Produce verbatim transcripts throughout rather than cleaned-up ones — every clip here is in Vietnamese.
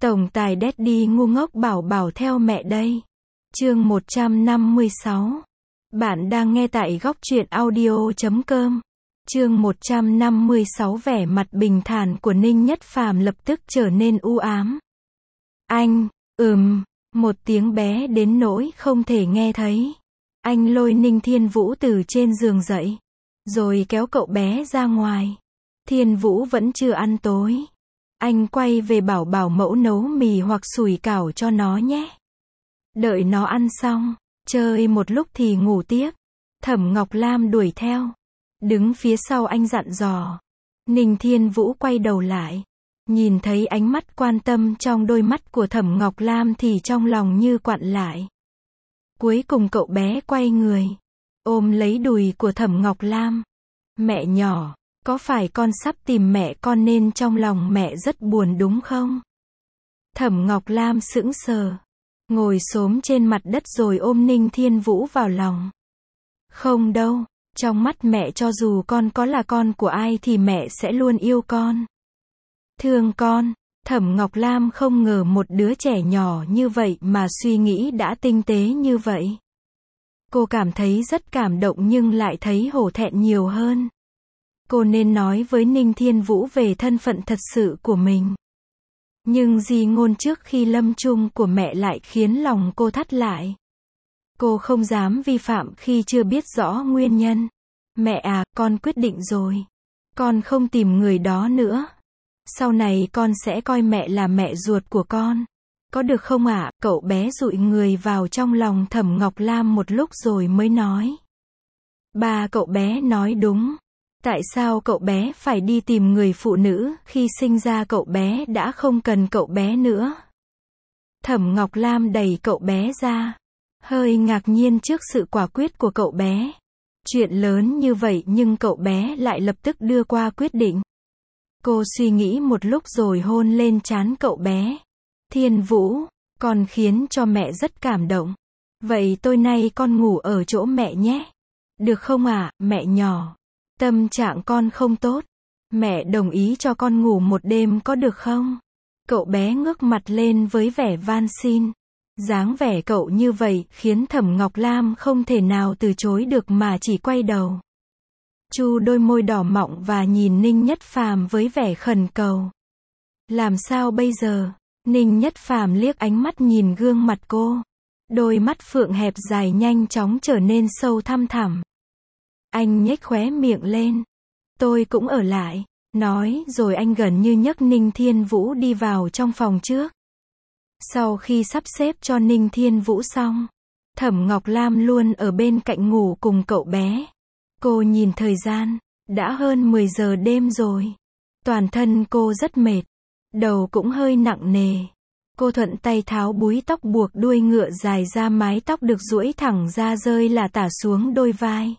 Tổng tài Daddy ngu ngốc bảo bảo theo mẹ đây. Chương một trăm năm mươi sáu. Bạn đang nghe tại góc truyện audio chấm com. Chương một trăm năm mươi sáu. Vẻ mặt bình thản của Ninh Nhất Phàm lập tức trở nên u ám. Anh, ừm, một tiếng bé đến nỗi không thể nghe thấy. Anh lôi Ninh Thiên Vũ từ trên giường dậy, rồi kéo cậu bé ra ngoài. Thiên Vũ vẫn chưa ăn tối. Anh quay về bảo bảo mẫu nấu mì hoặc sủi cảo cho nó nhé. Đợi nó ăn xong, chơi một lúc thì ngủ tiếp. Thẩm Ngọc Lam đuổi theo, đứng phía sau anh dặn dò. Ninh Thiên Vũ quay đầu lại, nhìn thấy ánh mắt quan tâm trong đôi mắt của Thẩm Ngọc Lam thì trong lòng như quặn lại. Cuối cùng cậu bé quay người, ôm lấy đùi của Thẩm Ngọc Lam. Mẹ nhỏ, có phải con sắp tìm mẹ con nên trong lòng mẹ rất buồn đúng không? Thẩm Ngọc Lam sững sờ, ngồi xổm trên mặt đất rồi ôm Ninh Thiên Vũ vào lòng. Không đâu, trong mắt mẹ cho dù con có là con của ai thì mẹ sẽ luôn yêu con. Thương con. Thẩm Ngọc Lam không ngờ một đứa trẻ nhỏ như vậy mà suy nghĩ đã tinh tế như vậy. Cô cảm thấy rất cảm động nhưng lại thấy hổ thẹn nhiều hơn. Cô nên nói với Ninh Thiên Vũ về thân phận thật sự của mình. Nhưng di ngôn trước khi lâm chung của mẹ lại khiến lòng cô thắt lại. Cô không dám vi phạm khi chưa biết rõ nguyên nhân. Mẹ à, con quyết định rồi. Con không tìm người đó nữa. Sau này con sẽ coi mẹ là mẹ ruột của con. Có được không ạ? À? Cậu bé dụi người vào trong lòng Thẩm Ngọc Lam một lúc rồi mới nói. Ba, cậu bé nói đúng. Tại sao cậu bé phải đi tìm người phụ nữ khi sinh ra cậu bé đã không cần cậu bé nữa? Thẩm Ngọc Lam đẩy cậu bé ra, hơi ngạc nhiên trước sự quả quyết của cậu bé. Chuyện lớn như vậy nhưng cậu bé lại lập tức đưa qua quyết định. Cô suy nghĩ một lúc rồi hôn lên trán cậu bé. Thiên Vũ, con khiến cho mẹ rất cảm động. Vậy tối nay con ngủ ở chỗ mẹ nhé. Được không ạ, à, mẹ nhỏ? Tâm trạng con không tốt. Mẹ đồng ý cho con ngủ một đêm có được không? Cậu bé ngước mặt lên với vẻ van xin. Dáng vẻ cậu như vậy khiến Thẩm Ngọc Lam không thể nào từ chối được mà chỉ quay đầu. Chu đôi môi đỏ mọng và nhìn Ninh Nhất Phàm với vẻ khẩn cầu. Làm sao bây giờ? Ninh Nhất Phàm liếc ánh mắt nhìn gương mặt cô. Đôi mắt phượng hẹp dài nhanh chóng trở nên sâu thăm thẳm. Anh nhếch khóe miệng lên. Tôi cũng ở lại. Nói rồi anh gần như nhấc Ninh Thiên Vũ đi vào trong phòng trước. Sau khi sắp xếp cho Ninh Thiên Vũ xong, Thẩm Ngọc Lam luôn ở bên cạnh ngủ cùng cậu bé. Cô nhìn thời gian, đã hơn mười giờ đêm rồi. Toàn thân cô rất mệt, đầu cũng hơi nặng nề. Cô thuận tay tháo búi tóc buộc đuôi ngựa dài ra, mái tóc được duỗi thẳng ra rơi là tả xuống đôi vai.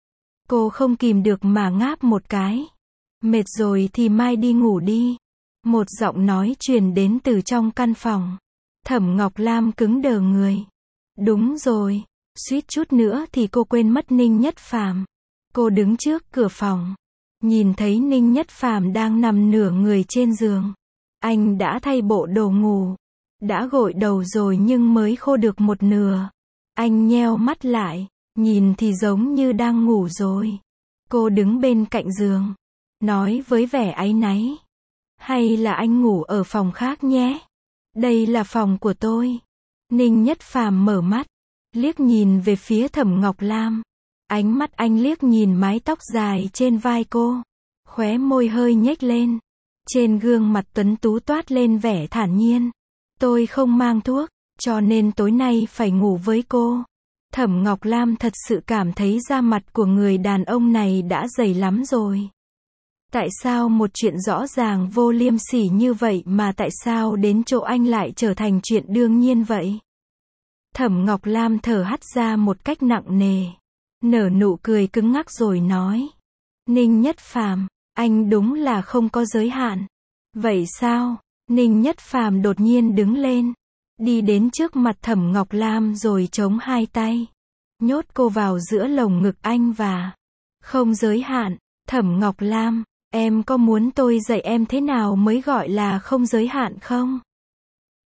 Cô không kìm được mà ngáp một cái. Mệt rồi thì mai đi ngủ đi. Một giọng nói truyền đến từ trong căn phòng. Thẩm Ngọc Lam cứng đờ người. Đúng rồi, suýt chút nữa thì cô quên mất Ninh Nhất Phàm. Cô đứng trước cửa phòng, nhìn thấy Ninh Nhất Phàm đang nằm nửa người trên giường. Anh đã thay bộ đồ ngủ, đã gội đầu rồi nhưng mới khô được một nửa. Anh nheo mắt lại, nhìn thì giống như đang ngủ rồi. Cô đứng bên cạnh giường, nói với vẻ áy náy. Hay là anh ngủ ở phòng khác nhé? Đây là phòng của tôi. Ninh Nhất Phàm mở mắt, liếc nhìn về phía Thẩm Ngọc Lam. Ánh mắt anh liếc nhìn mái tóc dài trên vai cô. Khóe môi hơi nhếch lên. Trên gương mặt tuấn tú toát lên vẻ thản nhiên. Tôi không mang thuốc, cho nên tối nay phải ngủ với cô. Thẩm Ngọc Lam thật sự cảm thấy da mặt của người đàn ông này đã dày lắm rồi. Tại sao một chuyện rõ ràng vô liêm sỉ như vậy mà tại sao đến chỗ anh lại trở thành chuyện đương nhiên vậy? Thẩm Ngọc Lam thở hắt ra một cách nặng nề, nở nụ cười cứng ngắc rồi nói. Ninh Nhất Phàm, anh đúng là không có giới hạn. Vậy sao? Ninh Nhất Phàm đột nhiên đứng lên, đi đến trước mặt Thẩm Ngọc Lam rồi chống hai tay, nhốt cô vào giữa lồng ngực anh và không giới hạn. Thẩm Ngọc Lam, em có muốn tôi dạy em thế nào mới gọi là không giới hạn không?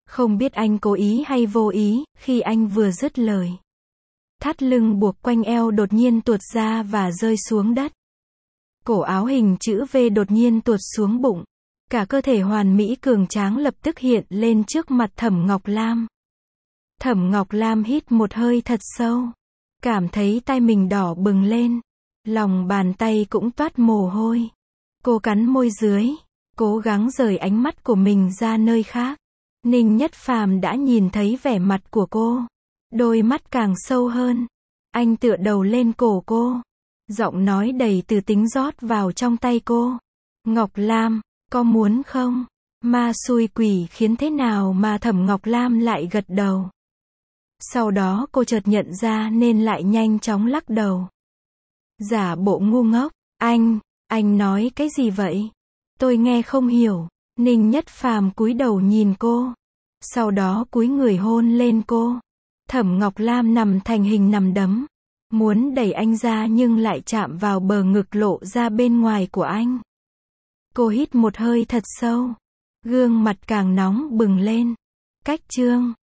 Không biết anh cố ý hay vô ý, khi anh vừa dứt lời. Thắt lưng buộc quanh eo đột nhiên tuột ra và rơi xuống đất. Cổ áo hình chữ V đột nhiên tuột xuống bụng. Cả cơ thể hoàn mỹ cường tráng lập tức hiện lên trước mặt Thẩm Ngọc Lam. Thẩm Ngọc Lam hít một hơi thật sâu. Cảm thấy tay mình đỏ bừng lên. Lòng bàn tay cũng toát mồ hôi. Cô cắn môi dưới, cố gắng rời ánh mắt của mình ra nơi khác. Ninh Nhất Phàm đã nhìn thấy vẻ mặt của cô. Đôi mắt càng sâu hơn. Anh tựa đầu lên cổ cô. Giọng nói đầy từ tính rót vào trong tay cô. Ngọc Lam, có muốn không? Ma xui quỷ khiến thế nào mà Thẩm Ngọc Lam lại gật đầu. Sau đó cô chợt nhận ra nên lại nhanh chóng lắc đầu. Giả bộ ngu ngốc. Anh, anh nói cái gì vậy? Tôi nghe không hiểu. Ninh Nhất Phàm cúi đầu nhìn cô. Sau đó cúi người hôn lên cô. Thẩm Ngọc Lam nằm thành hình nằm đấm. Muốn đẩy anh ra nhưng lại chạm vào bờ ngực lộ ra bên ngoài của anh. Cô hít một hơi thật sâu. Gương mặt càng nóng bừng lên. Cách chương